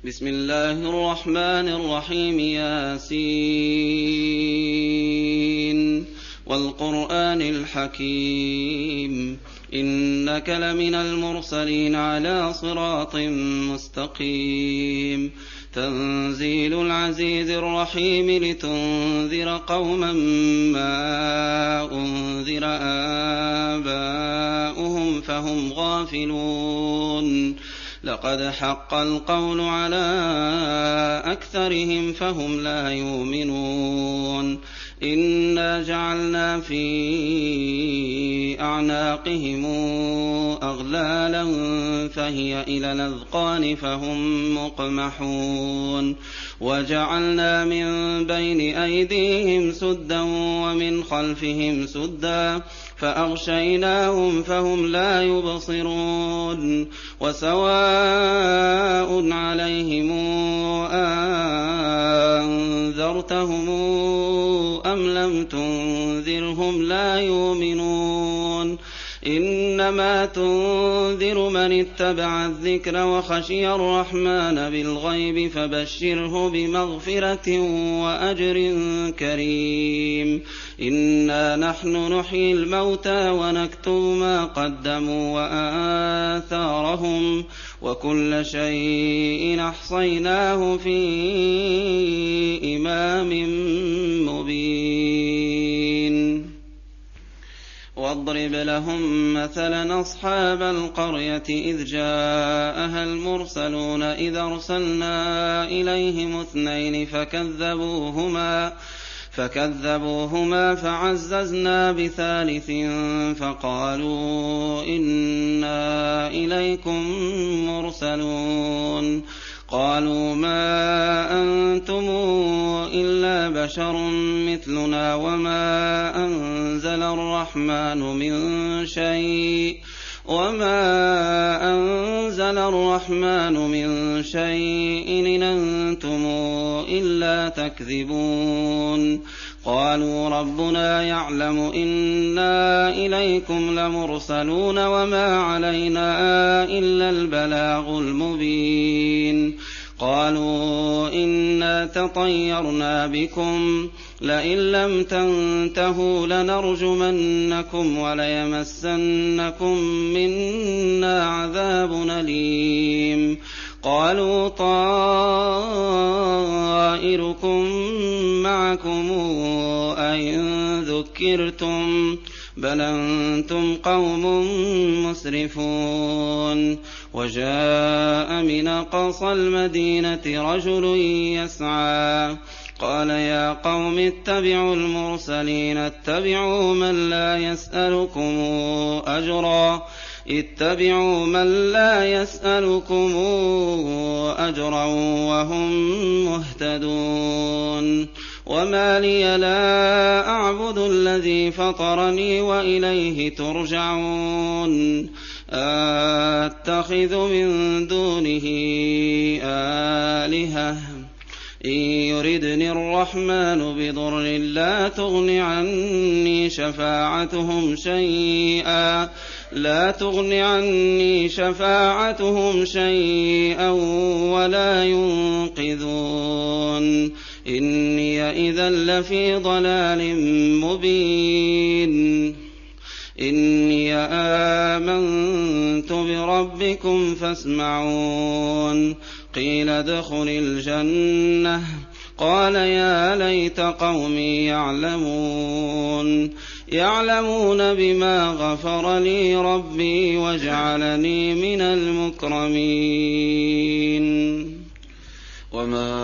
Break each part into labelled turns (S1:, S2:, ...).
S1: بسم الله الرحمن الرحيم. ياسين والقرآن الحكيم إنك لمن المرسلين على صراط مستقيم. تنزيل العزيز الرحيم لتنذر قوما ما أنذر آباؤهم فهم غافلون. لقد حق القول على أكثرهم فهم لا يؤمنون. إنا جعلنا في أعناقهم أغلالا فهي إلى الأذقان فهم مقمحون. وجعلنا من بين أيديهم سدا ومن خلفهم سدا فأغشيناهم فهم لا يبصرون. وسواء عليهم أنذرتهم أم لم تنذرهم لا يؤمنون. إنما تنذر من اتبع الذكر وخشي الرحمن بالغيب فبشره بمغفرة وأجر كريم. إنا نحن نحيي الموتى ونكتب ما قدموا وآثارهم وكل شيء أحصيناه في إمام مبين. واضرب لهم مثلا أصحاب القرية إذ جاءها المرسلون إذ أرسلنا إليهم 2 فكذبوهما فعززنا بثالث فقالوا إنا إليكم مرسلون. قالوا ما أنتم إلا بشر مثلنا وما أنزل الرحمن من شيء إن أنتم إلا تكذبون. قالوا ربنا يعلم إنا إليكم لمرسلون وما علينا إلا البلاغ المبين. قالوا إنا تطيرنا بكم لئن لم تنتهوا لنرجمنكم وليمسنكم منا عذاب أليم. قالوا طائركم معكم أئن ذكرتم بل أنتم قوم مسرفون. وجاء من أقصى المدينة رجل يسعى قال يا قوم اتبعوا المرسلين اتبعوا من لا يسألكم أجرا وهم مهتدون. وما لي لا أعبد الذي فطرني وإليه ترجعون. أتخذ من دونه آلهة إن يردني الرحمن بضر لا تغن عني شفاعتهم شيئا ولا ينقذون. إني إذا لفي ضلال مبين. إني آمنت بربكم فاسمعون. قيل ادخل الجنة قال يا ليت قومي يعلمون بما غفر لي ربي وجعلني من المكرمين.
S2: وما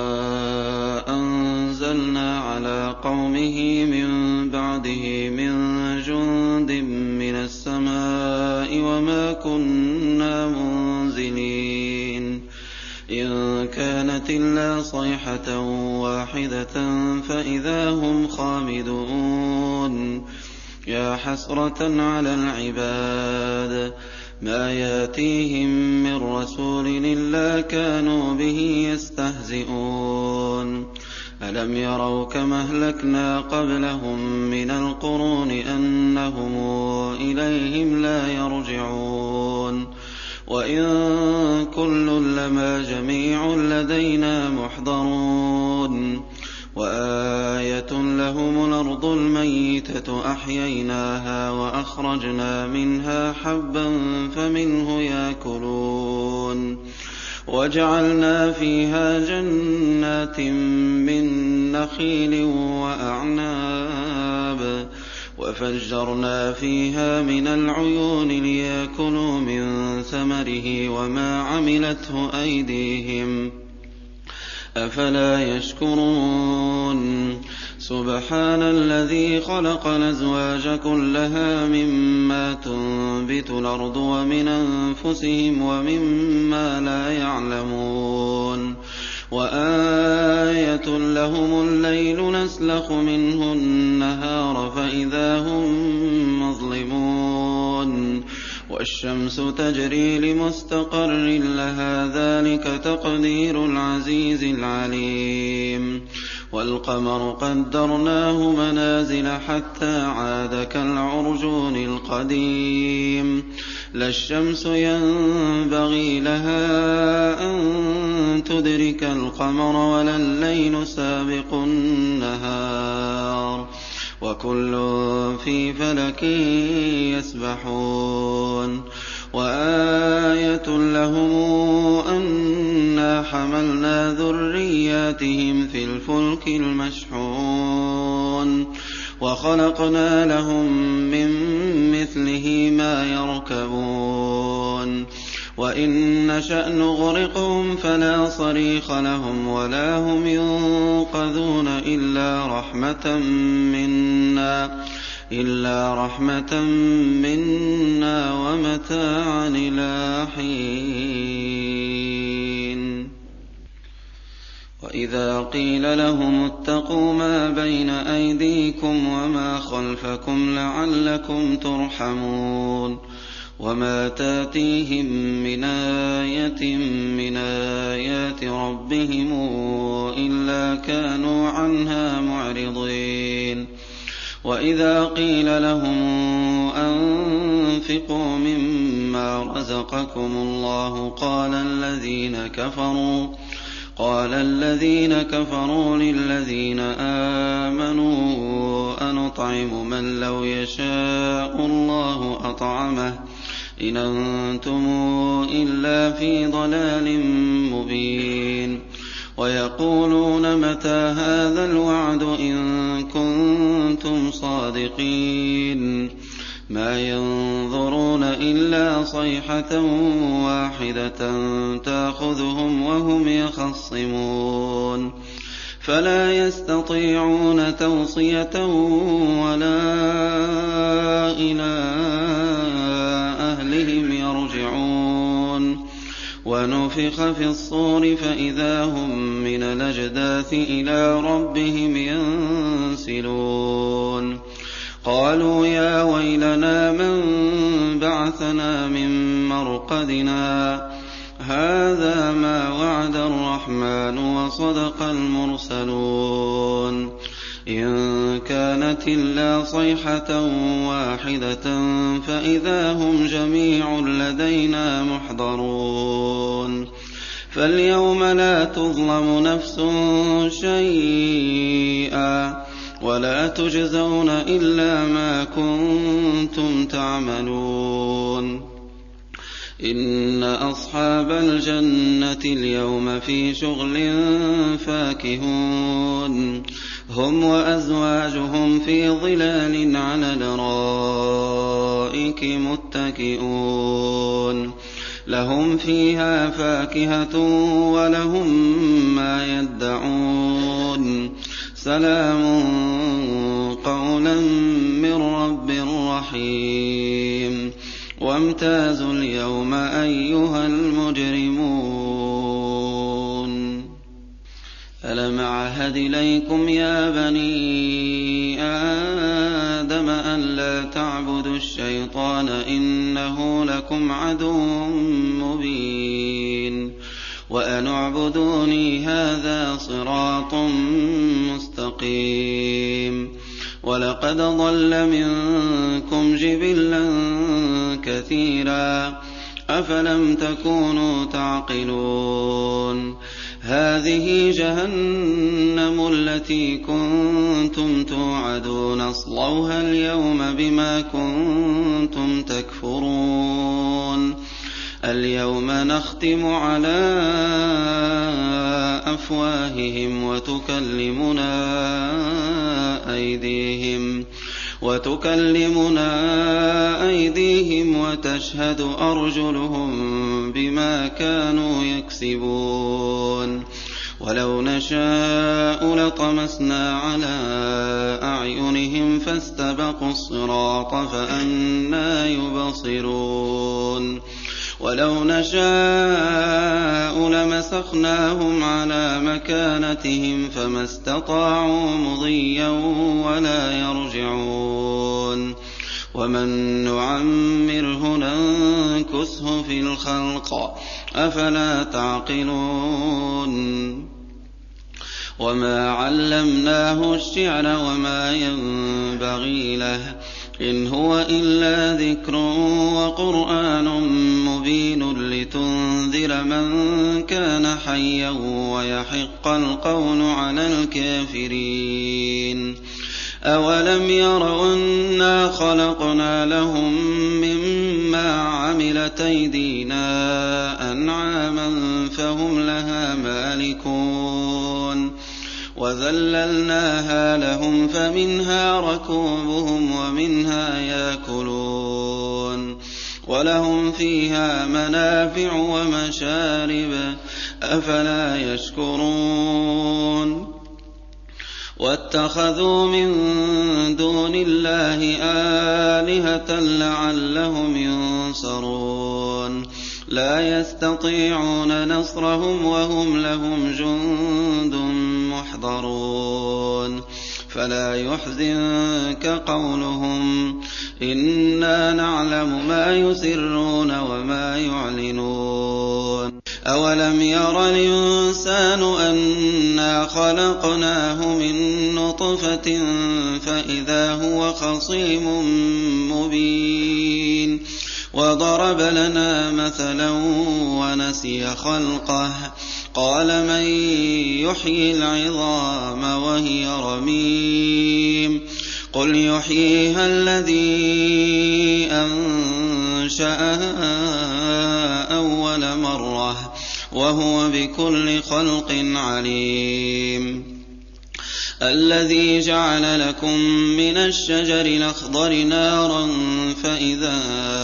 S2: أنزلنا على قومه من بعده من جند من السماء وما كنا منزلين. إن كانت إلا صيحة واحدة فإذا هم خامدون. يا حسرة على العباد ما ياتيهم من رسول إلا كانوا به يستهزئون. ألم يروا كما أهلكنا قبلهم من القرون أنهم إليهم لا يرجعون. وإن كل لما جميع لدينا محضرون وآية لهم الأرض الميتة أحييناها وأخرجنا منها حبا فمنه يأكلون وجعلنا فيها جنات من نخيل وأعناب وفجرنا فيها من العيون ليأكلوا من ثمره وما عملته أيديهم أفلا يشكرون سبحان الذي خلق الأزواج كلها مما تنبت الأرض ومن أنفسهم ومما لا يعلمون وآية لهم الليل نسلخ منه النهار فإذا هم مظلمون والشمس تجري لمستقر لها ذلك تقدير العزيز العليم والقمر قدرناه منازل حتى عاد كالعرجون القديم لا الشمس ينبغي لها أن تدرك القمر ولا الليل سابق النهار وكل في فلك يسبحون وآية لهم أنا حملنا ذرياتهم في الفلك المشحون وخلقنا لهم من مثله ما يركبون وإن نشأ نغرقهم فلا صريخ لهم ولا هم ينقذون إلا رحمة منا ومتاعا إلى حين وإذا قيل لهم اتقوا ما بين أيديكم وما خلفكم لعلكم ترحمون وما تاتيهم من آية من آيات ربهم إلا كانوا عنها معرضين وإذا قيل لهم أنفقوا مما رزقكم الله قال الذين كفروا للذين آمنوا أنطعم من لو يشاء الله أطعمه إن أنتم إلا في ضلال مبين ويقولون متى هذا الوعد إن كنتم صادقين ما ينظرون إلا صيحة واحدة تأخذهم وهم يخصمون فلا يستطيعون توصية ولا إلى أهلهم يرجعون ونفخ في الصور فإذا هم من الأجداث إلى ربهم ينسلون قالوا يا ويلنا من بعثنا من مرقدنا هذا ما وعد الرحمن وصدق المرسلون إن كانت إلا صيحة واحدة فإذا هم جميع لدينا محضرون فاليوم لا تظلم نفس شيئا ولا تجزون إلا ما كنتم تعملون إن أصحاب الجنة اليوم في شغل فاكهون هم وأزواجهم في ظلال على الأرائك متكئون لهم فيها فاكهة ولهم ما يدعون سلام قولا من رب رحيم وامتازوا اليوم أيها المجرمون ألم أعهد إليكم يا بني آدم أن لا تعبدوا الشيطان إنه لكم عدو مبين وأن اعبدوني هذا صراط مستقيم ولقد ضل منكم جبلا كثيرا أفلم تكونوا تعقلون هذه جهنم التي كنتم توعدون اصلوها اليوم بما كنتم تكفرون اليوم نختم على أفواههم وتكلمنا أيديهم وتشهد أرجلهم بما كانوا يكسبون ولو نشاء لطمسنا على أعينهم فاستبقوا الصراط فأنى يبصرون ولو نشاء لمسخناهم على مكانتهم فما استطاعوا مضيا ولا يرجعون ومن نعمره ننكسه في الخلق أفلا تعقلون وما علمناه الشعر وما ينبغي له إن هو إلا ذكر وقرآن مبين لتنذر من كان حيا ويحق القول على الكافرين أولم يروا أنا خلقنا لهم مما عملت أيدينا أنعاما فهم لها مالكون وذللناها لهم فمنها ركوبهم ومنها يأكلون ولهم فيها منافع ومشارب أفلا يشكرون واتخذوا من دون الله آلهة لعلهم ينصرون لا يستطيعون نصرهم وهم لهم جند محضرون فلا يحزنك قولهم إنا نعلم ما يسرون وما يعلنون أولم ير الإنسان أنا خلقناه من نطفة فإذا هو خصيم مبين وضرب لنا مثلا ونسي خلقه قال من يحيي العظام وهي رميم قل يحييها الذي أنشأها أول مرة وهو بكل خلق عليم الذي جعل لكم من الشجر الأخضر نارا فإذا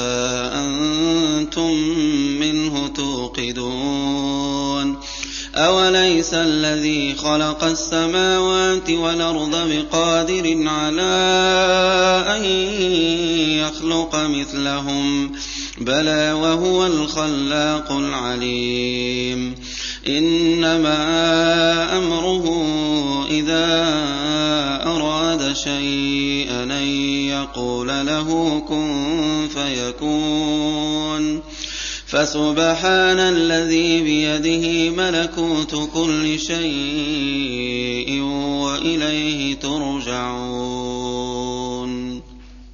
S2: أنتم منه توقدون أوليس الذي خلق السماوات والأرض بقادر على أن يخلق مثلهم بلى وهو الخلاق العليم إنما أمره إذا أراد شيئا أن يقول له كن فيكون فسبحان الذي بيده ملكوت كل شيء وإليه ترجعون